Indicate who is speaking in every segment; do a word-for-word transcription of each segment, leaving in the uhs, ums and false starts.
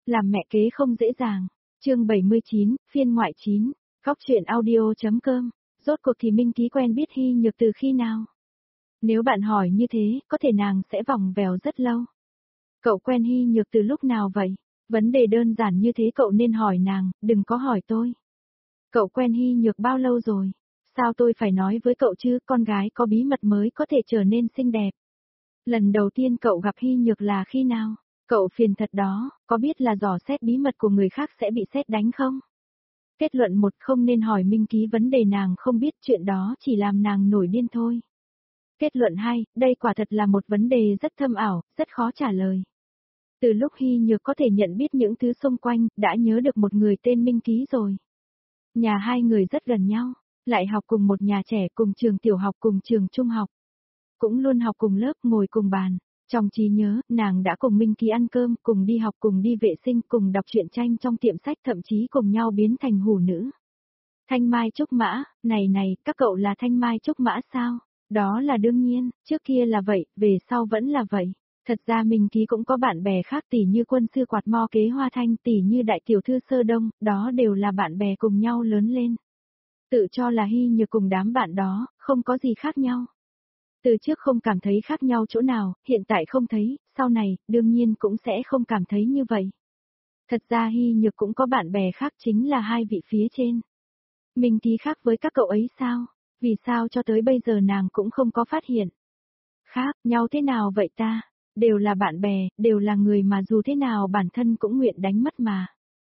Speaker 1: Làm mẹ kế không dễ dàng. Chương bảy mươi chín, phiên ngoại chín. Góc truyện audio.com. Rốt cuộc thì Minh Ký quen biết Hy Nhược từ khi nào? Nếu bạn hỏi như thế, có thể nàng sẽ vòng vèo rất lâu. Cậu quen Hy Nhược từ lúc nào vậy? Vấn đề đơn giản như thế cậu nên hỏi nàng, đừng có hỏi tôi. Cậu quen Hy Nhược bao lâu rồi? Sao tôi phải nói với cậu chứ, con gái có bí mật mới có thể trở nên xinh đẹp. Lần đầu tiên cậu gặp Hy Nhược là khi nào? Cậu phiền thật đó, có biết là dò xét bí mật của người khác sẽ bị sét đánh không? Kết luận một, không nên hỏi Minh Ký vấn đề nàng không biết, chuyện đó chỉ làm nàng nổi điên thôi. Kết luận hai, đây quả thật là một vấn đề rất thâm ảo, rất khó trả lời. Từ lúc Hy Nhược có thể nhận biết những thứ xung quanh, đã nhớ được một người tên Minh Ký rồi. Nhà hai người rất gần nhau, lại học cùng một nhà trẻ, cùng trường tiểu học, cùng trường trung học. Cũng luôn học cùng lớp, ngồi cùng bàn. Trong trí nhớ, nàng đã cùng Minh Ký ăn cơm, cùng đi học, cùng đi vệ sinh, cùng đọc truyện tranh trong tiệm sách, thậm chí cùng nhau biến thành hủ nữ. Thanh Mai Trúc Mã, này này, các cậu là Thanh Mai Trúc Mã sao? Đó là đương nhiên, trước kia là vậy, về sau vẫn là vậy. Thật ra Minh Ký cũng có bạn bè khác, tỷ như quân sư Quạt Mo Kế Hoa Thanh, tỷ như đại tiểu thư Sơ Đông, đó đều là bạn bè cùng nhau lớn lên. Tự cho là Hy Nhược cùng đám bạn đó, không có gì khác nhau. Từ trước không cảm thấy khác nhau chỗ nào, hiện tại không thấy, sau này, đương nhiên cũng sẽ không cảm thấy như vậy. Thật ra Hy Nhược cũng có bạn bè khác, chính là hai vị phía trên. Minh Ký khác với các cậu ấy sao? Vì sao cho tới bây giờ nàng cũng không có phát hiện? Khác nhau thế nào vậy ta? Đều là bạn bè, đều là người mà dù thế nào bản thân cũng nguyện đánh mất mà.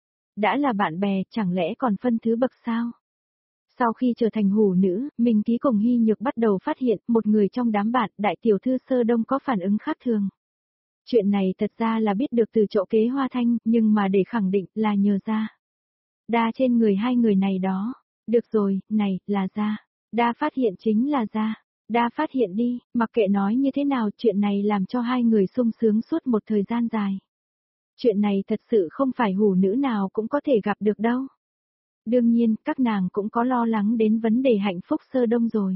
Speaker 1: Đã là bạn bè, chẳng lẽ còn phân thứ bậc sao? Sau khi trở thành hủ nữ, Minh Ký cùng Hy Nhược bắt đầu phát hiện một người trong đám bạn, đại tiểu thư Sơ Đông có phản ứng khác thường. Chuyện này thật ra là biết được từ chỗ Kế Hoa Thanh, nhưng mà để khẳng định là nhờ da. Đa trên người hai người này đó. Được rồi, này, là da. Đa phát hiện chính là da. Đa phát hiện đi, mặc kệ nói như thế nào, chuyện này làm cho hai người sung sướng suốt một thời gian dài. Chuyện này thật sự không phải hủ nữ nào cũng có thể gặp được đâu. Đương nhiên, các nàng cũng có lo lắng đến vấn đề hạnh phúc Sơ Đông rồi.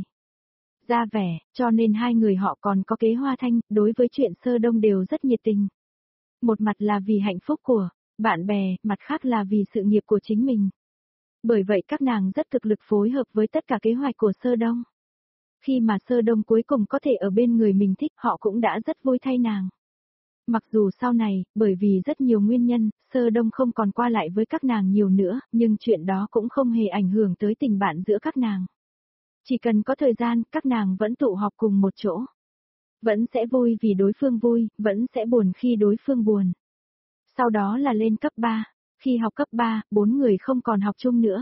Speaker 1: Ra vẻ, cho nên hai người họ còn có Kế Hoa Thanh, đối với chuyện Sơ Đông đều rất nhiệt tình. Một mặt là vì hạnh phúc của bạn bè, mặt khác là vì sự nghiệp của chính mình. Bởi vậy các nàng rất cực lực phối hợp với tất cả kế hoạch của Sơ Đông. Khi mà Sơ Đông cuối cùng có thể ở bên người mình thích, họ cũng đã rất vui thay nàng. Mặc dù sau này, bởi vì rất nhiều nguyên nhân, Sơ Đông không còn qua lại với các nàng nhiều nữa, nhưng chuyện đó cũng không hề ảnh hưởng tới tình bạn giữa các nàng. Chỉ cần có thời gian, các nàng vẫn tụ họp cùng một chỗ. Vẫn sẽ vui vì đối phương vui, vẫn sẽ buồn khi đối phương buồn. Sau đó là lên cấp ba. Khi học cấp ba, bốn người không còn học chung nữa.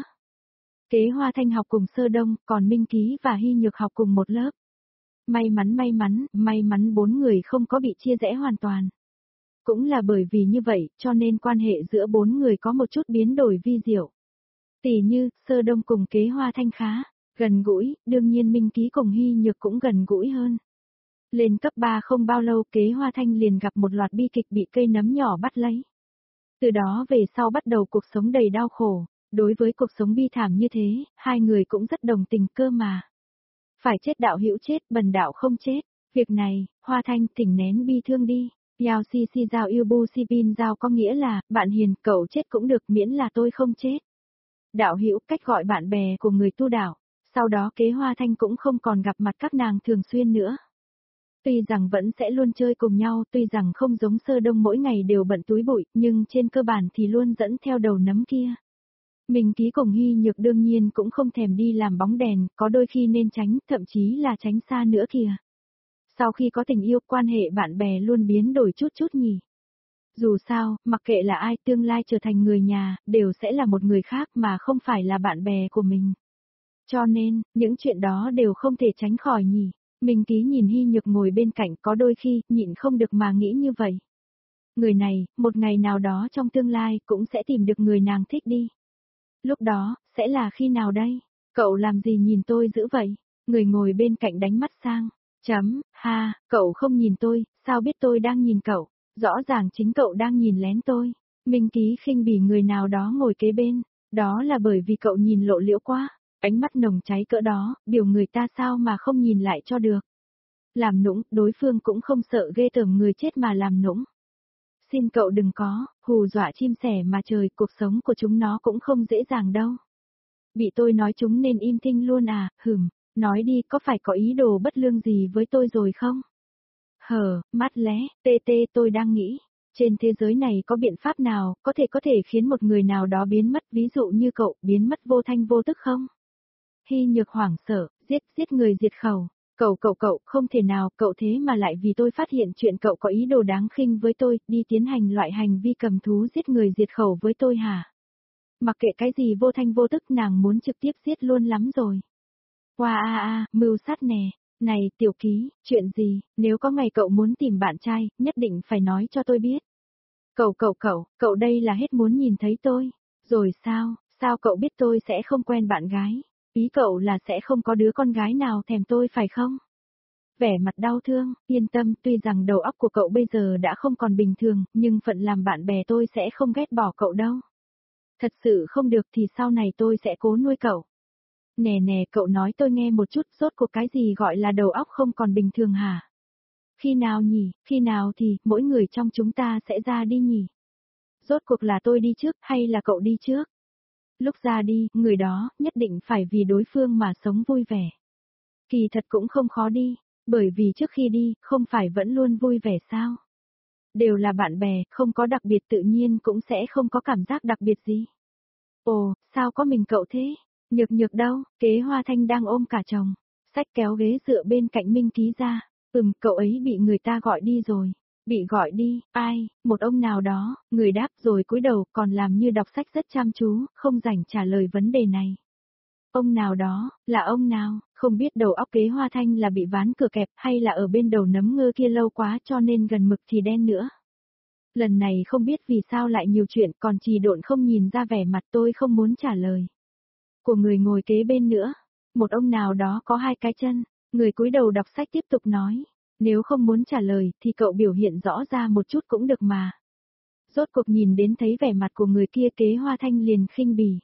Speaker 1: Kế Hoa Thanh học cùng Sơ Đông, còn Minh Ký và Hy Nhược học cùng một lớp. May mắn may mắn, may mắn bốn người không có bị chia rẽ hoàn toàn. Cũng là bởi vì như vậy, cho nên quan hệ giữa bốn người có một chút biến đổi vi diệu. Tỷ như, Sơ Đông cùng Kế Hoa Thanh khá gần gũi, đương nhiên Minh Ký cùng Hy Nhược cũng gần gũi hơn. Lên cấp ba không bao lâu, Kế Hoa Thanh liền gặp một loạt bi kịch bị cây nấm nhỏ bắt lấy. Từ đó về sau bắt đầu cuộc sống đầy đau khổ. Đối với cuộc sống bi thảm như thế, hai người cũng rất đồng tình cơ mà. Phải chết đạo hữu chết, bần đạo không chết. Việc này, Hoa Thanh thỉnh nén bi thương đi. Yao si si giao yêu bu si bin giao có nghĩa là, bạn hiền, cậu chết cũng được miễn là tôi không chết. Đạo hữu cách gọi bạn bè của người tu đạo. Sau đó Kế Hoa Thanh cũng không còn gặp mặt các nàng thường xuyên nữa. Tuy rằng vẫn sẽ luôn chơi cùng nhau, tuy rằng không giống Sơ Đông mỗi ngày đều bận túi bụi, nhưng trên cơ bản thì luôn dẫn theo đầu nấm kia. Minh Ký cùng Hy Nhược đương nhiên cũng không thèm đi làm bóng đèn, có đôi khi nên tránh, thậm chí là tránh xa nữa kìa. Sau khi có tình yêu, quan hệ bạn bè luôn biến đổi chút chút nhỉ. Dù sao, mặc kệ là ai tương lai trở thành người nhà, đều sẽ là một người khác mà không phải là bạn bè của mình. Cho nên, những chuyện đó đều không thể tránh khỏi nhỉ. Minh Ký nhìn Hy Nhược ngồi bên cạnh, có đôi khi, nhịn không được mà nghĩ như vậy. Người này, một ngày nào đó trong tương lai, cũng sẽ tìm được người nàng thích đi. Lúc đó, sẽ là khi nào đây? Cậu làm gì nhìn tôi dữ vậy? Người ngồi bên cạnh đánh mắt sang. Chấm, ha, cậu không nhìn tôi, sao biết tôi đang nhìn cậu? Rõ ràng chính cậu đang nhìn lén tôi. Minh Ký khinh bỉ người nào đó ngồi kế bên. Đó là bởi vì cậu nhìn lộ liễu quá. Ánh mắt nồng cháy cỡ đó, biểu người ta sao mà không nhìn lại cho được. Làm nũng, đối phương cũng không sợ ghê tởm người chết mà làm nũng. Xin cậu đừng có, hù dọa chim sẻ mà trời, cuộc sống của chúng nó cũng không dễ dàng đâu. Bị tôi nói chúng nên im thinh luôn à, hửm, nói đi có phải có ý đồ bất lương gì với tôi rồi không? Hờ, mắt lé, tê tê tôi đang nghĩ, trên thế giới này có biện pháp nào có thể có thể khiến một người nào đó biến mất, ví dụ như cậu, biến mất vô thanh vô tức không? Hy Nhược hoảng sợ, giết, giết người diệt khẩu. Cậu cậu cậu, không thể nào, cậu thế mà lại vì tôi phát hiện chuyện cậu có ý đồ đáng khinh với tôi, đi tiến hành loại hành vi cầm thú giết người diệt khẩu với tôi hả? Mặc kệ cái gì vô thanh vô tức, nàng muốn trực tiếp giết luôn lắm rồi. Wow a a, mưu sát nè. Này tiểu ký, chuyện gì, nếu có ngày cậu muốn tìm bạn trai, nhất định phải nói cho tôi biết. Cậu cậu cậu, cậu đây là hết muốn nhìn thấy tôi. Rồi sao, sao cậu biết tôi sẽ không quen bạn gái? Ý cậu là sẽ không có đứa con gái nào thèm tôi phải không? Vẻ mặt đau thương, yên tâm, tuy rằng đầu óc của cậu bây giờ đã không còn bình thường, nhưng phận làm bạn bè tôi sẽ không ghét bỏ cậu đâu. Thật sự không được thì sau này tôi sẽ cố nuôi cậu. Nè nè, cậu nói tôi nghe một chút, rốt cuộc cái gì gọi là đầu óc không còn bình thường hả? Khi nào nhỉ, khi nào thì, mỗi người trong chúng ta sẽ ra đi nhỉ? Rốt cuộc là tôi đi trước, hay là cậu đi trước? Lúc ra đi, người đó, nhất định phải vì đối phương mà sống vui vẻ. Kỳ thật cũng không khó đi, bởi vì trước khi đi, không phải vẫn luôn vui vẻ sao? Đều là bạn bè, không có đặc biệt tự nhiên cũng sẽ không có cảm giác đặc biệt gì. Ồ, sao có mình cậu thế? Nhược nhược đâu, Kế Hoa Thanh đang ôm cả chồng, xách kéo ghế dựa bên cạnh Minh Ký ra. Ừm, cậu ấy bị người ta gọi đi rồi. Bị gọi đi, ai, một ông nào đó, người đáp rồi cúi đầu còn làm như đọc sách rất chăm chú, không rảnh trả lời vấn đề này. Ông nào đó, là ông nào, không biết đầu óc Kế Hoa Thanh là bị ván cửa kẹp hay là ở bên đầu nấm ngơ kia lâu quá cho nên gần mực thì đen nữa. Lần này không biết vì sao lại nhiều chuyện còn trì độn không nhìn ra vẻ mặt tôi không muốn trả lời. Của người ngồi kế bên nữa, một ông nào đó có hai cái chân, người cúi đầu đọc sách tiếp tục nói, nếu không muốn trả lời thì cậu biểu hiện rõ ra một chút cũng được mà. Rốt cuộc nhìn đến thấy vẻ mặt của người kia Kế Hoa Thanh liền khinh bỉ.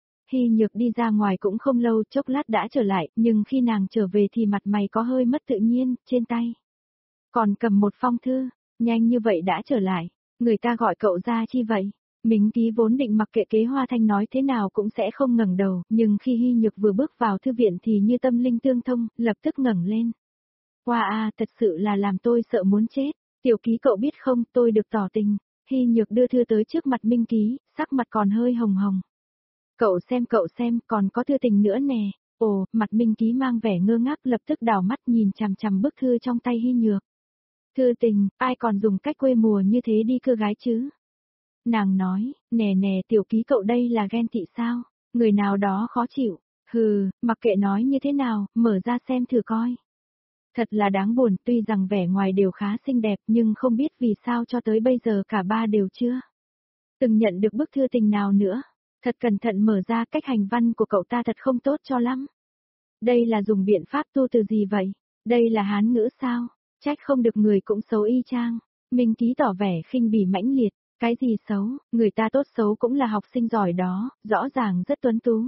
Speaker 1: Hy Nhược đi ra ngoài cũng không lâu, chốc lát đã trở lại, nhưng khi nàng trở về thì mặt mày có hơi mất tự nhiên, trên tay. Còn cầm một phong thư, nhanh như vậy đã trở lại, người ta gọi cậu ra chi vậy? Minh Ký vốn định mặc kệ Kế Hoa Thanh nói thế nào cũng sẽ không ngẩng đầu, nhưng khi Hy Nhược vừa bước vào thư viện thì như tâm linh tương thông, lập tức ngẩng lên. Wow à, thật sự là làm tôi sợ muốn chết. Tiểu Ký cậu biết không, tôi được tỏ tình. Hy Nhược đưa thư tới trước mặt Minh Ký, sắc mặt còn hơi hồng hồng. Cậu xem cậu xem, còn có thư tình nữa nè. Ồ, mặt Minh Ký mang vẻ ngơ ngác lập tức đảo mắt nhìn chằm chằm bức thư trong tay Hy Nhược. Thư tình, ai còn dùng cách quê mùa như thế đi cưa gái chứ? Nàng nói, nè nè Tiểu Ký cậu đây là ghen tị sao? Người nào đó khó chịu. Hừ, mặc kệ nói như thế nào, mở ra xem thử coi. Thật là đáng buồn, tuy rằng vẻ ngoài đều khá xinh đẹp nhưng không biết vì sao cho tới bây giờ cả ba đều chưa từng nhận được bức thư tình nào nữa. Thật cẩn thận mở ra, cách hành văn của cậu ta thật không tốt cho lắm. Đây là dùng biện pháp tu từ gì vậy? Đây là Hán ngữ sao? Trách không được người cũng xấu y chang. Minh Ký tỏ vẻ khinh bỉ mãnh liệt. Cái gì xấu, người ta tốt xấu cũng là học sinh giỏi đó, rõ ràng rất tuấn tú.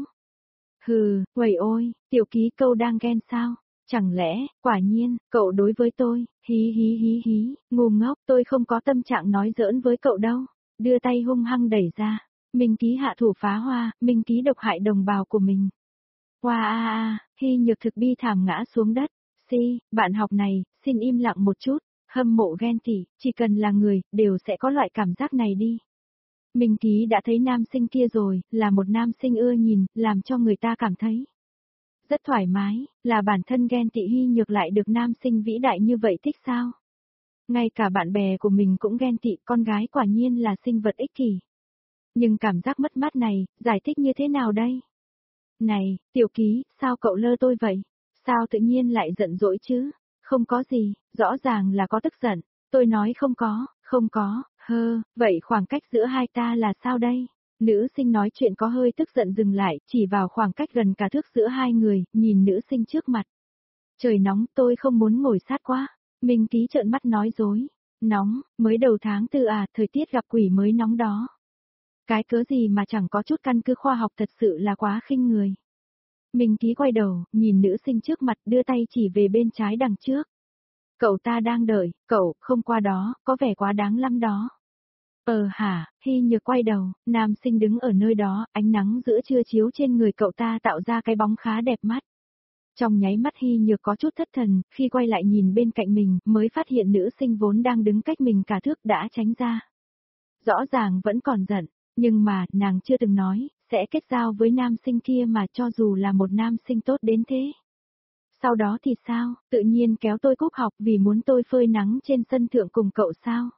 Speaker 1: Hừ, uầy ôi, Tiểu Ký câu đang ghen sao? Chẳng lẽ, quả nhiên, cậu đối với tôi, hí hí hí hí, ngu ngốc, tôi không có tâm trạng nói giỡn với cậu đâu. Đưa tay hung hăng đẩy ra. Minh Ký hạ thủ phá hoa, Minh Ký độc hại đồng bào của mình. Hoa a a, Hy Nhược thực bi thảm ngã xuống đất. Si, bạn học này, xin im lặng một chút. Hâm mộ ghen tị, chỉ cần là người, đều sẽ có loại cảm giác này đi. Minh Ký đã thấy nam sinh kia rồi, là một nam sinh ưa nhìn, làm cho người ta cảm thấy rất thoải mái, là bản thân ghen tị Hy Nhược lại được nam sinh vĩ đại như vậy thích sao? Ngay cả bạn bè của mình cũng ghen tị, con gái quả nhiên là sinh vật ích kỷ. Nhưng cảm giác mất mát này, giải thích như thế nào đây? Này, Tiểu Ký, sao cậu lơ tôi vậy? Sao tự nhiên lại giận dỗi chứ? Không có gì, rõ ràng là có tức giận. Tôi nói không có, không có, hơ, vậy khoảng cách giữa hai ta là sao đây? Nữ sinh nói chuyện có hơi tức giận dừng lại, chỉ vào khoảng cách gần cả thước giữa hai người, nhìn nữ sinh trước mặt. Trời nóng, tôi không muốn ngồi sát quá. Minh Ký trợn mắt nói dối. Nóng, mới đầu tháng tư à, thời tiết gặp quỷ mới nóng đó. Cái cớ gì mà chẳng có chút căn cứ khoa học, thật sự là quá khinh người. Minh Ký quay đầu, nhìn nữ sinh trước mặt, đưa tay chỉ về bên trái đằng trước. Cậu ta đang đợi, cậu, không qua đó, có vẻ quá đáng lắm đó. Ờ hả, Hy Nhược quay đầu, nam sinh đứng ở nơi đó, ánh nắng giữa trưa chiếu trên người cậu ta tạo ra cái bóng khá đẹp mắt. Trong nháy mắt Hy Nhược có chút thất thần, khi quay lại nhìn bên cạnh mình, mới phát hiện nữ sinh vốn đang đứng cách mình cả thước đã tránh ra. Rõ ràng vẫn còn giận, nhưng mà, nàng chưa từng nói, sẽ kết giao với nam sinh kia mà cho dù là một nam sinh tốt đến thế. Sau đó thì sao, tự nhiên kéo tôi cúp học vì muốn tôi phơi nắng trên sân thượng cùng cậu sao?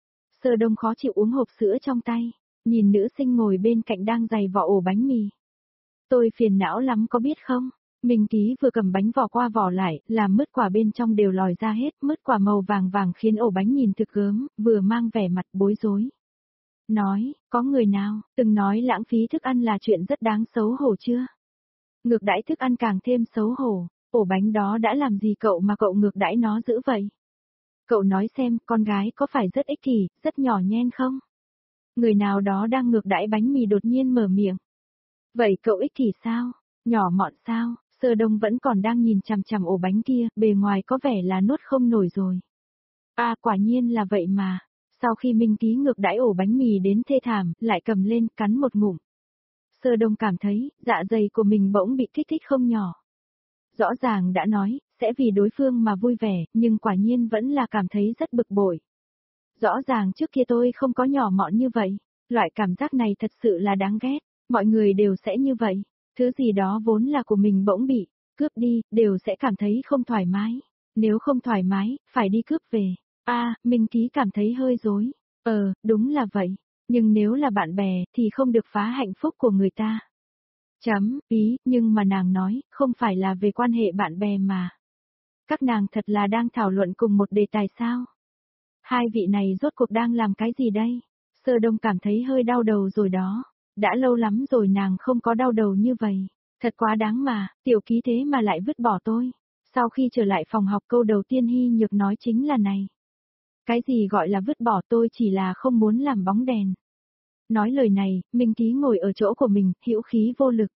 Speaker 1: Sơ Đông khó chịu uống hộp sữa trong tay, nhìn nữ sinh ngồi bên cạnh đang giày vỏ ổ bánh mì. Tôi phiền não lắm có biết không? Minh Ký vừa cầm bánh vỏ qua vỏ lại, làm mứt quả bên trong đều lòi ra hết, mứt quả màu vàng vàng khiến ổ bánh nhìn thực gớm, vừa mang vẻ mặt bối rối. Nói, có người nào, từng nói lãng phí thức ăn là chuyện rất đáng xấu hổ chưa? Ngược đãi thức ăn càng thêm xấu hổ, ổ bánh đó đã làm gì cậu mà cậu ngược đãi nó dữ vậy? Cậu nói xem, con gái có phải rất ích kỷ, rất nhỏ nhen không? Người nào đó đang ngược đãi bánh mì đột nhiên mở miệng. Vậy cậu ích kỷ sao? Nhỏ mọn sao? Sơ Đông vẫn còn đang nhìn chằm chằm ổ bánh kia, bề ngoài có vẻ là nuốt không nổi rồi. À quả nhiên là vậy mà. Sau khi Minh Ký ngược đãi ổ bánh mì đến thê thảm, lại cầm lên, cắn một ngụm. Sơ Đông cảm thấy, dạ dày của mình bỗng bị kích thích không nhỏ. Rõ ràng đã nói, sẽ vì đối phương mà vui vẻ, nhưng quả nhiên vẫn là cảm thấy rất bực bội. Rõ ràng trước kia tôi không có nhỏ mọn như vậy, loại cảm giác này thật sự là đáng ghét, mọi người đều sẽ như vậy, thứ gì đó vốn là của mình bỗng bị cướp đi, đều sẽ cảm thấy không thoải mái, nếu không thoải mái, phải đi cướp về. A, à, Minh Ký cảm thấy hơi rối. Ờ, đúng là vậy, nhưng nếu là bạn bè thì không được phá hạnh phúc của người ta. Chấm, ý, nhưng mà nàng nói, không phải là về quan hệ bạn bè mà. Các nàng thật là đang thảo luận cùng một đề tài sao? Hai vị này rốt cuộc đang làm cái gì đây? Sơ Đông cảm thấy hơi đau đầu rồi đó. Đã lâu lắm rồi nàng không có đau đầu như vậy. Thật quá đáng mà, Tiểu Ký thế mà lại vứt bỏ tôi. Sau khi trở lại phòng học câu đầu tiên Hy Nhược nói chính là này. Cái gì gọi là vứt bỏ tôi chỉ là không muốn làm bóng đèn. Nói lời này, Minh Ký ngồi ở chỗ của mình, hữu khí vô lực.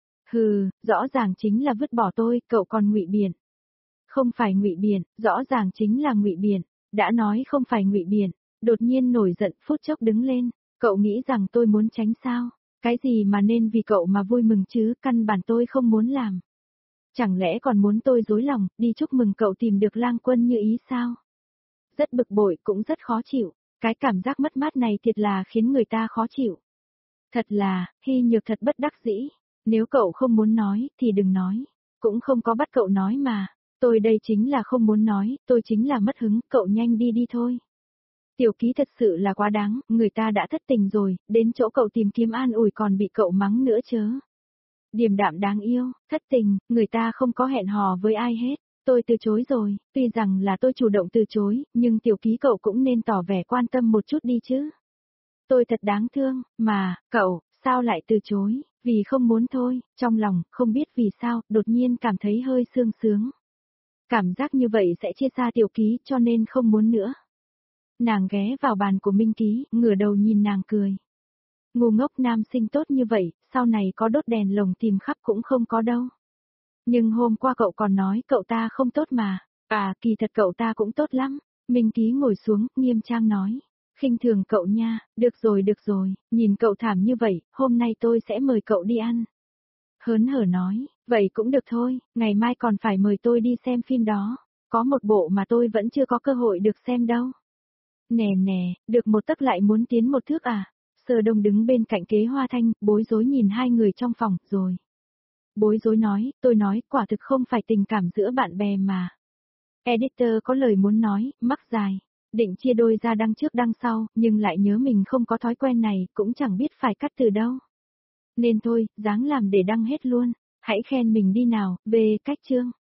Speaker 1: Hừ, rõ ràng chính là vứt bỏ tôi, cậu còn ngụy biện. Không phải ngụy biện, rõ ràng chính là ngụy biện. Đã nói không phải ngụy biện, đột nhiên nổi giận, phút chốc đứng lên. Cậu nghĩ rằng tôi muốn tránh sao? Cái gì mà nên vì cậu mà vui mừng chứ, căn bản tôi không muốn làm. Chẳng lẽ còn muốn tôi dối lòng, đi chúc mừng cậu tìm được Lang Quân như ý sao? Rất bực bội, cũng rất khó chịu. Cái cảm giác mất mát này thiệt là khiến người ta khó chịu. Thật là, Hy Nhược thật bất đắc dĩ. Nếu cậu không muốn nói, thì đừng nói. Cũng không có bắt cậu nói mà. Tôi đây chính là không muốn nói, tôi chính là mất hứng, cậu nhanh đi đi thôi. Tiểu Ký thật sự là quá đáng, người ta đã thất tình rồi, đến chỗ cậu tìm kiếm an ủi còn bị cậu mắng nữa chớ. Điềm đạm đáng yêu, thất tình, người ta không có hẹn hò với ai hết. Tôi từ chối rồi, tuy rằng là tôi chủ động từ chối, nhưng Tiểu Ký cậu cũng nên tỏ vẻ quan tâm một chút đi chứ. Tôi thật đáng thương, mà, cậu, sao lại từ chối, vì không muốn thôi, trong lòng, không biết vì sao, đột nhiên cảm thấy hơi sương sướng. Cảm giác như vậy sẽ chia xa Tiểu Ký cho nên không muốn nữa. Nàng ghé vào bàn của Minh Ký, ngửa đầu nhìn nàng cười. Ngu ngốc nam sinh tốt như vậy, sau này có đốt đèn lồng tìm khắp cũng không có đâu. Nhưng hôm qua cậu còn nói cậu ta không tốt mà. À, kỳ thật cậu ta cũng tốt lắm. Minh Ký ngồi xuống, nghiêm trang nói. Khinh thường cậu nha, được rồi được rồi, nhìn cậu thảm như vậy, hôm nay tôi sẽ mời cậu đi ăn. Hớn hở nói, vậy cũng được thôi, ngày mai còn phải mời tôi đi xem phim đó. Có một bộ mà tôi vẫn chưa có cơ hội được xem đâu. Nè nè, được một tấc lại muốn tiến một thước à? Sơ Đông đứng bên cạnh Kế Hoa Thanh, bối rối nhìn hai người trong phòng, rồi. Bối rối nói, tôi nói, quả thực không phải tình cảm giữa bạn bè mà. Editor có lời muốn nói, mắc dài. Định chia đôi ra đăng trước đăng sau, nhưng lại nhớ mình không có thói quen này, cũng chẳng biết phải cắt từ đâu. Nên thôi, dáng làm để đăng hết luôn. Hãy khen mình đi nào, về cách chương.